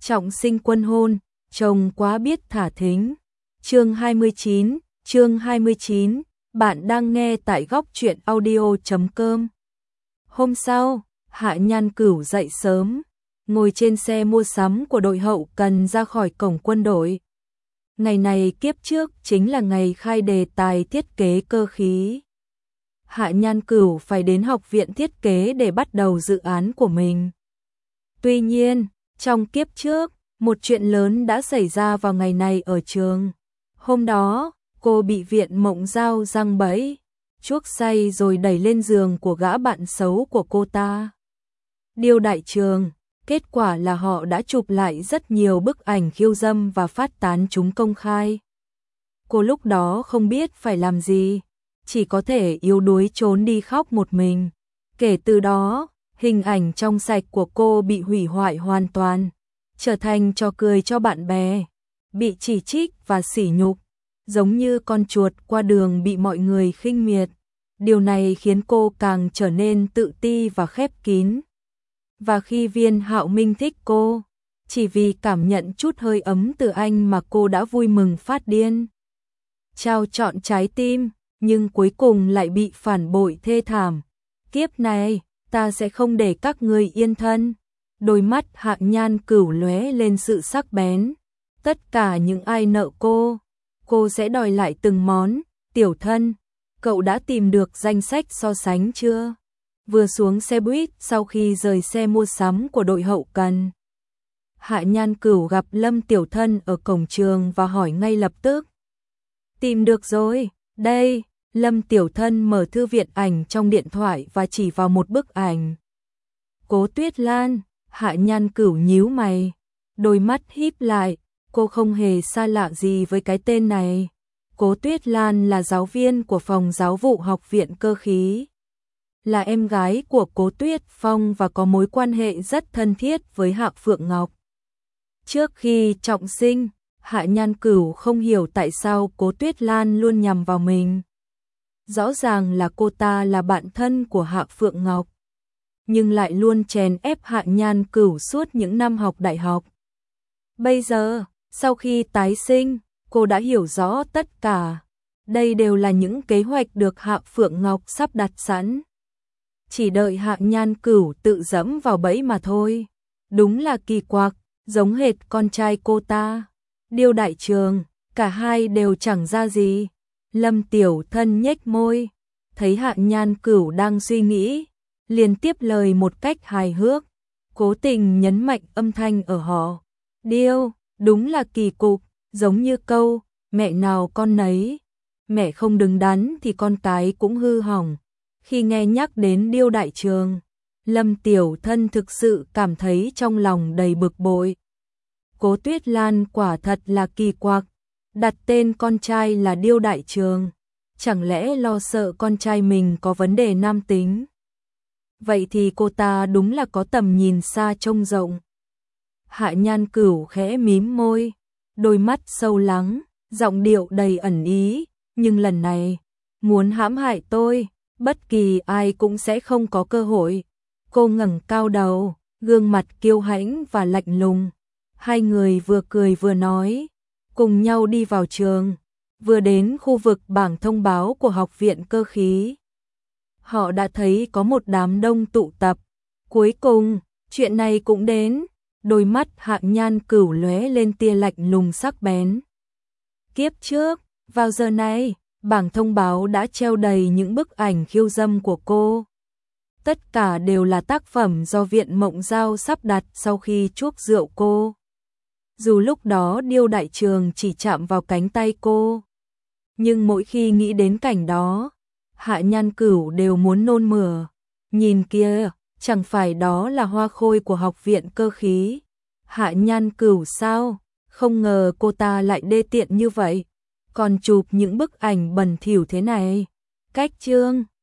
Trọng Sinh quân hôn, chồng quá biết thả thính. Chương 29, bạn đang nghe tại góc truyện audio.com. Hôm sau, Hạ Nhan Cửu dậy sớm, ngồi trên xe mua sắm của đội hậu cần ra khỏi cổng quân đội. Ngày này kiếp trước chính là ngày khai đề tài thiết kế cơ khí. Hạ Nhan Cửu phải đến học viện thiết kế để bắt đầu dự án của mình. Tuy nhiên, trong kiếp trước, một chuyện lớn đã xảy ra vào ngày này ở trường. Hôm đó, cô bị viện Mộng Giao giăng bẫy, chuốc say rồi đẩy lên giường của gã bạn xấu của cô ta. Điêu đại trường, kết quả là họ đã chụp lại rất nhiều bức ảnh khiêu dâm và phát tán chúng công khai. Cô lúc đó không biết phải làm gì, chỉ có thể yếu đuối trốn đi khóc một mình. Kể từ đó, hình ảnh trong sạch của cô bị hủy hoại hoàn toàn, trở thành trò cười cho bạn bè, bị chỉ trích và sỉ nhục, giống như con chuột qua đường bị mọi người khinh miệt. Điều này khiến cô càng trở nên tự ti và khép kín. Và khi Viên Hạo Minh thích cô, chỉ vì cảm nhận chút hơi ấm từ anh mà cô đã vui mừng phát điên, trao trọn trái tim, nhưng cuối cùng lại bị phản bội thê thảm. Kiếp này, ta sẽ không để các ngươi yên thân. Đôi mắt Hạ Nhan Cửu lóe lên sự sắc bén. Tất cả những ai nợ cô sẽ đòi lại từng món. Tiểu thân, cậu đã tìm được danh sách so sánh chưa? Vừa xuống xe buýt sau khi rời xe mua sắm của đội hậu cần, Hạ Nhan Cửu gặp Lâm Tiểu Thân ở cổng trường và hỏi ngay lập tức. Tìm được rồi, đây. Lâm Tiểu Thân mở thư viện ảnh trong điện thoại và chỉ vào một bức ảnh. Cố Tuyết Lan. Hạ Nhan Cửu nhíu mày, đôi mắt híp lại, cô không hề xa lạ gì với cái tên này. Cố Tuyết Lan là giáo viên của phòng giáo vụ học viện cơ khí, là em gái của Cố Tuyết Phong và có mối quan hệ rất thân thiết với Hạ Phượng Ngọc. Trước khi trọng sinh, Hạ Nhan Cửu không hiểu tại sao Cố Tuyết Lan luôn nhằm vào mình. Rõ ràng là cô ta là bạn thân của Hạ Phượng Ngọc, nhưng lại luôn chèn ép Hạ Nhan Cửu suốt những năm học đại học. Bây giờ, sau khi tái sinh, cô đã hiểu rõ tất cả. Đây đều là những kế hoạch được Hạ Phượng Ngọc sắp đặt sẵn, chỉ đợi Hạ Nhan Cửu tự dẫm vào bẫy mà thôi. Đúng là kỳ quặc, giống hệt con trai cô ta. Điêu đại trường, cả hai đều chẳng ra gì. Lâm Tiểu Thân nhếch môi, thấy Hạ Nhan Cửu đang suy nghĩ, liền tiếp lời một cách hài hước, cố tình nhấn mạnh âm thanh ở họ. Điêu, đúng là kỳ cục, giống như câu, mẹ nào con nấy, mẹ không đứng đắn thì con cái cũng hư hỏng. Khi nghe nhắc đến Điêu đại trường, Lâm Tiểu Thân thực sự cảm thấy trong lòng đầy bực bội. Cố Tuyết Lan quả thật là kỳ quặc, đặt tên con trai là Điêu đại trường, chẳng lẽ lo sợ con trai mình có vấn đề nam tính? Vậy thì cô ta đúng là có tầm nhìn xa trông rộng. Hạ Nhan Cửu khẽ mím môi, đôi mắt sâu lắng, giọng điệu đầy ẩn ý, nhưng lần này, muốn hãm hại tôi, bất kỳ ai cũng sẽ không có cơ hội. Cô ngẩng cao đầu, gương mặt kiêu hãnh và lạnh lùng. Hai người vừa cười vừa nói, cùng nhau đi vào trường, vừa đến khu vực bảng thông báo của học viện cơ khí. Họ đã thấy có một đám đông tụ tập. Cuối cùng, chuyện này cũng đến. Đôi mắt Hạ Nhan Cửu lóe lên tia lạnh lùng sắc bén. Kiếp trước, vào giờ này, bảng thông báo đã treo đầy những bức ảnh khiêu dâm của cô. Tất cả đều là tác phẩm do viện Mộng Giao sắp đặt sau khi chuốc rượu cô. Dù lúc đó Điêu đại trường chỉ chạm vào cánh tay cô, nhưng mỗi khi nghĩ đến cảnh đó, Hạ Nhan Cửu đều muốn nôn mửa. Nhìn kia, chẳng phải đó là Hoa Khôi của học viện cơ khí. Hạ Nhan Cửu sao? Không ngờ cô ta lại đê tiện như vậy, còn chụp những bức ảnh bẩn thỉu thế này. Cách chương